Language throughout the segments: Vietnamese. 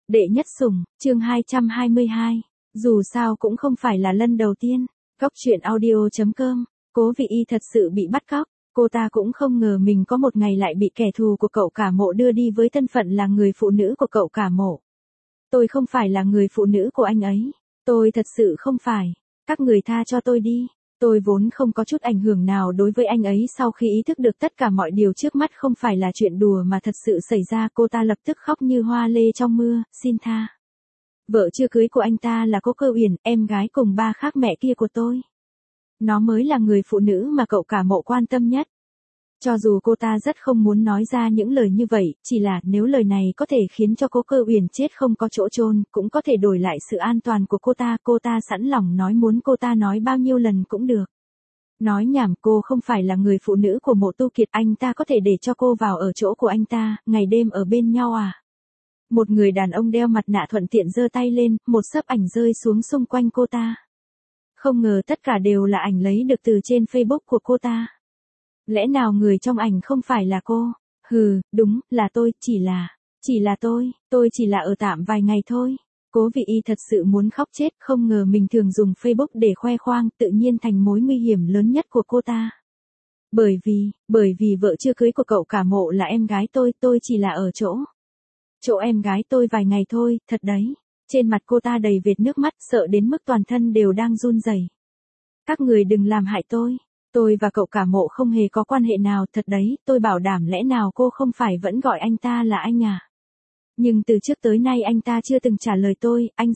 Đệ nhất sủng, chương 222. Dù sao cũng không phải là lần đầu tiên. Góc truyện audio.com. Cố Vị Y thật sự bị bắt cóc. Cô ta cũng không ngờ mình có một ngày lại bị kẻ thù của cậu cả mộ đưa đi với thân phận là người phụ nữ của cậu cả mộ. Tôi không phải là người phụ nữ của anh ấy. Tôi thật sự không phải. Các người tha cho tôi đi. Tôi vốn không có chút ảnh hưởng nào đối với anh ấy sau khi ý thức được tất cả mọi điều trước mắt không phải là chuyện đùa mà thật sự xảy ra. Cô ta lập tức khóc như hoa lê trong mưa, xin tha. Vợ chưa cưới của anh ta là Cố Cơ Uyển, em gái cùng ba khác mẹ kia của tôi. Nó mới là người phụ nữ mà cậu cả mộ quan tâm nhất. Cho dù cô ta rất không muốn nói ra những lời như vậy, chỉ là nếu lời này có thể khiến cho Cố Cơ Uyển chết không có chỗ chôn, cũng có thể đổi lại sự an toàn của cô ta sẵn lòng nói, muốn cô ta nói bao nhiêu lần cũng được. Nói nhảm, cô không phải là người phụ nữ của Mộ Tu Kiệt, anh ta có thể để cho cô vào ở chỗ của anh ta, ngày đêm ở bên nhau à? Một người đàn ông đeo mặt nạ thuận tiện giơ tay lên, một xấp ảnh rơi xuống xung quanh cô ta. Không ngờ tất cả đều là ảnh lấy được từ trên Facebook của cô ta. Lẽ nào người trong ảnh không phải là cô? Hừ, đúng, là tôi, chỉ là tôi chỉ là ở tạm vài ngày thôi. Cố Vị Y thật sự muốn khóc chết, không ngờ mình thường dùng Facebook để khoe khoang, tự nhiên thành mối nguy hiểm lớn nhất của cô ta. Bởi vì vợ chưa cưới của cậu cả mộ là em gái tôi chỉ là ở chỗ em gái tôi vài ngày thôi, thật đấy. Trên mặt cô ta đầy vệt nước mắt, sợ đến mức toàn thân đều đang run rẩy. Các người đừng làm hại tôi và cậu cả mộ không hề có quan hệ nào, thật đấy, tôi bảo đảm, lẽ nào cô không phải vẫn gọi anh ta là anh à? Nhưng từ trước tới nay anh ta chưa từng trả lời tôi, anh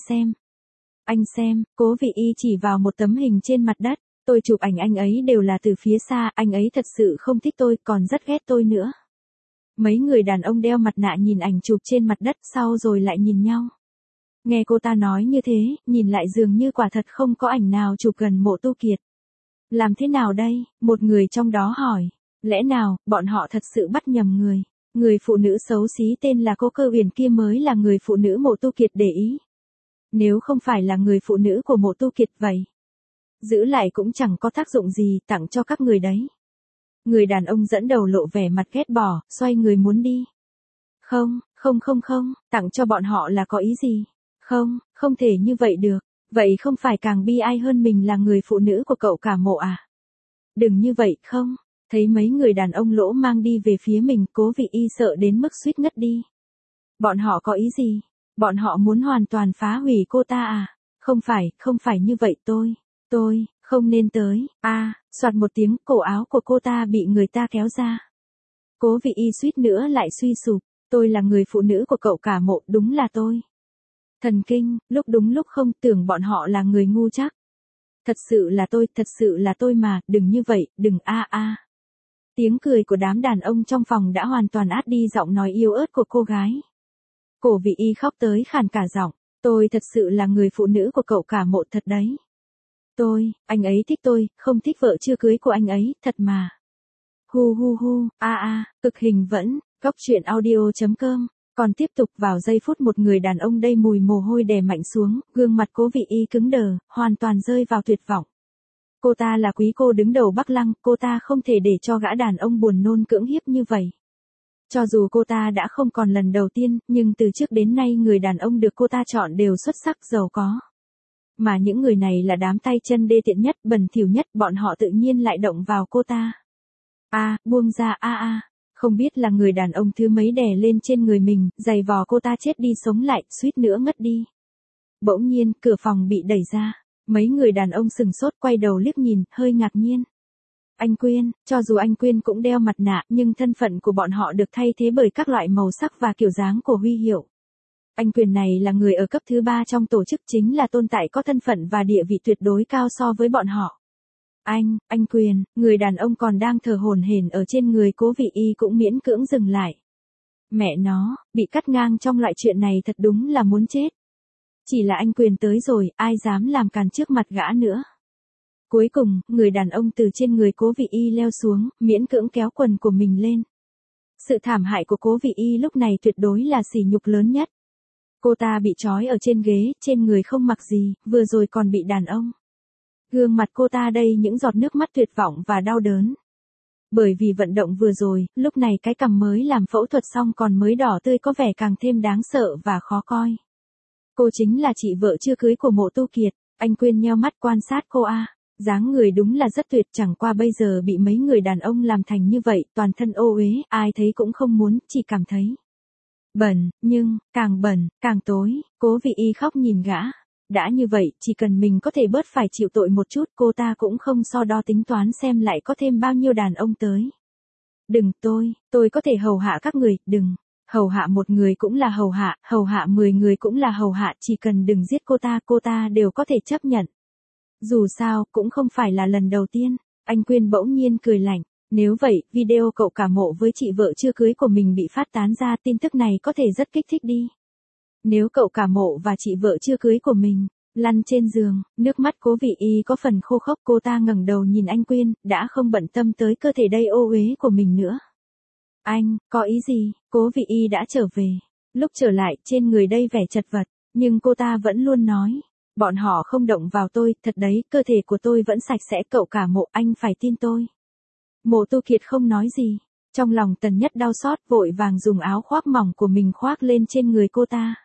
xem, Cố Vị Y chỉ vào một tấm hình trên mặt đất, tôi chụp ảnh anh ấy đều là từ phía xa, anh ấy thật sự không thích tôi, còn rất ghét tôi nữa. Mấy người đàn ông đeo mặt nạ nhìn ảnh chụp trên mặt đất sau rồi lại nhìn nhau. Nghe cô ta nói như thế, nhìn lại dường như quả thật không có ảnh nào chụp gần Mộ Tu Kiệt. Làm thế nào đây? Một người trong đó hỏi. Lẽ nào, bọn họ thật sự bắt nhầm người? Người phụ nữ xấu xí tên là Cố Cơ Uyển kia mới là người phụ nữ Mộ Tu Kiệt để ý. Nếu không phải là người phụ nữ của Mộ Tu Kiệt vậy, giữ lại cũng chẳng có tác dụng gì, tặng cho các người đấy. Người đàn ông dẫn đầu lộ vẻ mặt ghét bỏ, xoay người muốn đi. Không, tặng cho bọn họ là có ý gì? Không thể như vậy được. Vậy không phải càng bi ai hơn mình là người phụ nữ của cậu cả mộ à? Đừng như vậy, không. Thấy mấy người đàn ông lỗ mang đi về phía mình, Cố Vị Y sợ đến mức suýt ngất đi. Bọn họ có ý gì? Bọn họ muốn hoàn toàn phá hủy cô ta à? Không phải như vậy, tôi không nên tới. Soạt một tiếng, cổ áo của cô ta bị người ta kéo ra. Cố Vị Y suýt nữa lại suy sụp. Tôi là người phụ nữ của cậu cả mộ, đúng là tôi. Thần kinh, lúc đúng lúc không, tưởng bọn họ là người ngu chắc. Thật sự là tôi mà, đừng như vậy, đừng Tiếng cười của đám đàn ông trong phòng đã hoàn toàn át đi giọng nói yếu ớt của cô gái. Cố Vị Y khóc tới khàn cả giọng, tôi thật sự là người phụ nữ của cậu cả mộ thật đấy. Anh ấy thích tôi, không thích vợ chưa cưới của anh ấy, thật mà. Cực hình vẫn, góc truyện audio.com. Còn tiếp tục, vào giây phút một người đàn ông đầy mùi mồ hôi đè mạnh xuống, gương mặt Cố Vị Y cứng đờ, hoàn toàn rơi vào tuyệt vọng. Cô ta là quý cô đứng đầu Bắc Lăng, cô ta không thể để cho gã đàn ông buồn nôn cưỡng hiếp như vậy. Cho dù cô ta đã không còn lần đầu tiên, nhưng từ trước đến nay người đàn ông được cô ta chọn đều xuất sắc, giàu có. Mà những người này là đám tay chân đê tiện nhất, bẩn thỉu nhất, bọn họ tự nhiên lại động vào cô ta. Buông ra Không biết là người đàn ông thứ mấy đè lên trên người mình, giày vò cô ta chết đi sống lại, suýt nữa ngất đi. Bỗng nhiên, cửa phòng bị đẩy ra. Mấy người đàn ông sừng sốt quay đầu liếc nhìn, hơi ngạc nhiên. Anh Quyên, cho dù anh Quyên cũng đeo mặt nạ, nhưng thân phận của bọn họ được thay thế bởi các loại màu sắc và kiểu dáng của huy hiệu. Anh Quyên này là người ở cấp thứ 3 trong tổ chức, chính là tồn tại có thân phận và địa vị tuyệt đối cao so với bọn họ. Anh Quyên, người đàn ông còn đang thở hổn hển ở trên người Cố Vị Y cũng miễn cưỡng dừng lại. Mẹ nó, bị cắt ngang trong loại chuyện này thật đúng là muốn chết. Chỉ là anh Quyền tới rồi, ai dám làm càn trước mặt gã nữa. Cuối cùng, người đàn ông từ trên người Cố Vị Y leo xuống, miễn cưỡng kéo quần của mình lên. Sự thảm hại của Cố Vị Y lúc này tuyệt đối là sỉ nhục lớn nhất. Cô ta bị trói ở trên ghế, trên người không mặc gì, vừa rồi còn bị đàn ông. Gương mặt cô ta đầy những giọt nước mắt tuyệt vọng và đau đớn. Bởi vì vận động vừa rồi, lúc này cái cằm mới làm phẫu thuật xong còn mới đỏ tươi có vẻ càng thêm đáng sợ và khó coi. Cô chính là chị vợ chưa cưới của Mộ Tu Kiệt. Anh Quyên nheo mắt quan sát cô a. Dáng người đúng là rất tuyệt, chẳng qua bây giờ bị mấy người đàn ông làm thành như vậy, toàn thân ô uế, ai thấy cũng không muốn, chỉ cảm thấy bẩn, nhưng, càng bẩn, càng tối. Cố Vị Y khóc nhìn gã. Đã như vậy, chỉ cần mình có thể bớt phải chịu tội một chút, cô ta cũng không so đo tính toán xem lại có thêm bao nhiêu đàn ông tới. Đừng, tôi có thể hầu hạ các người, đừng. Hầu hạ một người cũng là hầu hạ 10 người cũng là hầu hạ, chỉ cần đừng giết cô ta đều có thể chấp nhận. Dù sao, cũng không phải là lần đầu tiên. Anh Quyên bỗng nhiên cười lạnh. Nếu vậy, video cậu cả Mộ với chị vợ chưa cưới của mình bị phát tán ra, tin tức này có thể rất kích thích đi. Nếu cậu cả Mộ và chị vợ chưa cưới của mình lăn trên giường, nước mắt Cố Vị Y có phần khô khốc, cô ta ngẩng đầu nhìn anh Quyên, đã không bận tâm tới cơ thể đầy ô uế của mình nữa. Anh, có ý gì? Cố Vị Y đã trở về. Lúc trở lại, trên người đây vẻ chật vật, nhưng cô ta vẫn luôn nói. Bọn họ không động vào tôi, thật đấy, cơ thể của tôi vẫn sạch sẽ, cậu cả Mộ, anh phải tin tôi. Mộ Tu Kiệt không nói gì. Trong lòng Tần Nhất đau xót, vội vàng dùng áo khoác mỏng của mình khoác lên trên người cô ta.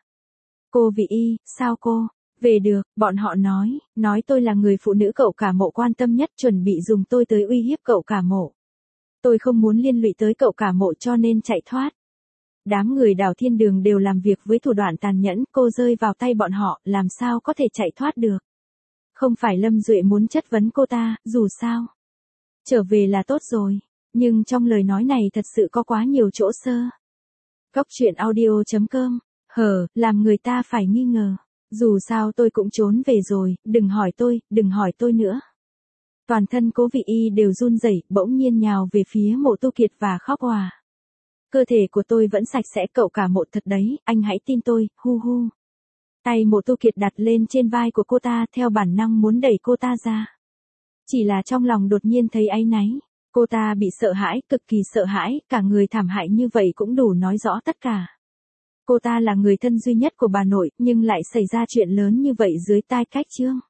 Cô Vị Y, sao cô? Về được, bọn họ nói tôi là người phụ nữ cậu cả Mộ quan tâm nhất, chuẩn bị dùng tôi tới uy hiếp cậu cả Mộ. Tôi không muốn liên lụy tới cậu cả Mộ cho nên chạy thoát. Đám người Đào Thiên Đường đều làm việc với thủ đoạn tàn nhẫn, cô rơi vào tay bọn họ, làm sao có thể chạy thoát được. Không phải Lâm Duệ muốn chất vấn cô ta, dù sao. Trở về là tốt rồi, nhưng trong lời nói này thật sự có quá nhiều chỗ sơ. Góc truyện audio.com, làm người ta phải nghi ngờ. Dù sao tôi cũng trốn về rồi, đừng hỏi tôi nữa. Toàn thân Cố Vị Y đều run rẩy, bỗng nhiên nhào về phía Mộ Tu Kiệt và khóc òa. Cơ thể của tôi vẫn sạch sẽ, cậu cả Mộ, thật đấy, anh hãy tin tôi, hu hu. Tay Mộ Tu Kiệt đặt lên trên vai của cô ta, theo bản năng muốn đẩy cô ta ra. Chỉ là trong lòng đột nhiên thấy áy náy. Cô ta bị sợ hãi, cực kỳ sợ hãi, cả người thảm hại như vậy cũng đủ nói rõ tất cả. Cô ta là người thân duy nhất của bà nội, nhưng lại xảy ra chuyện lớn như vậy dưới tai Cách Trương.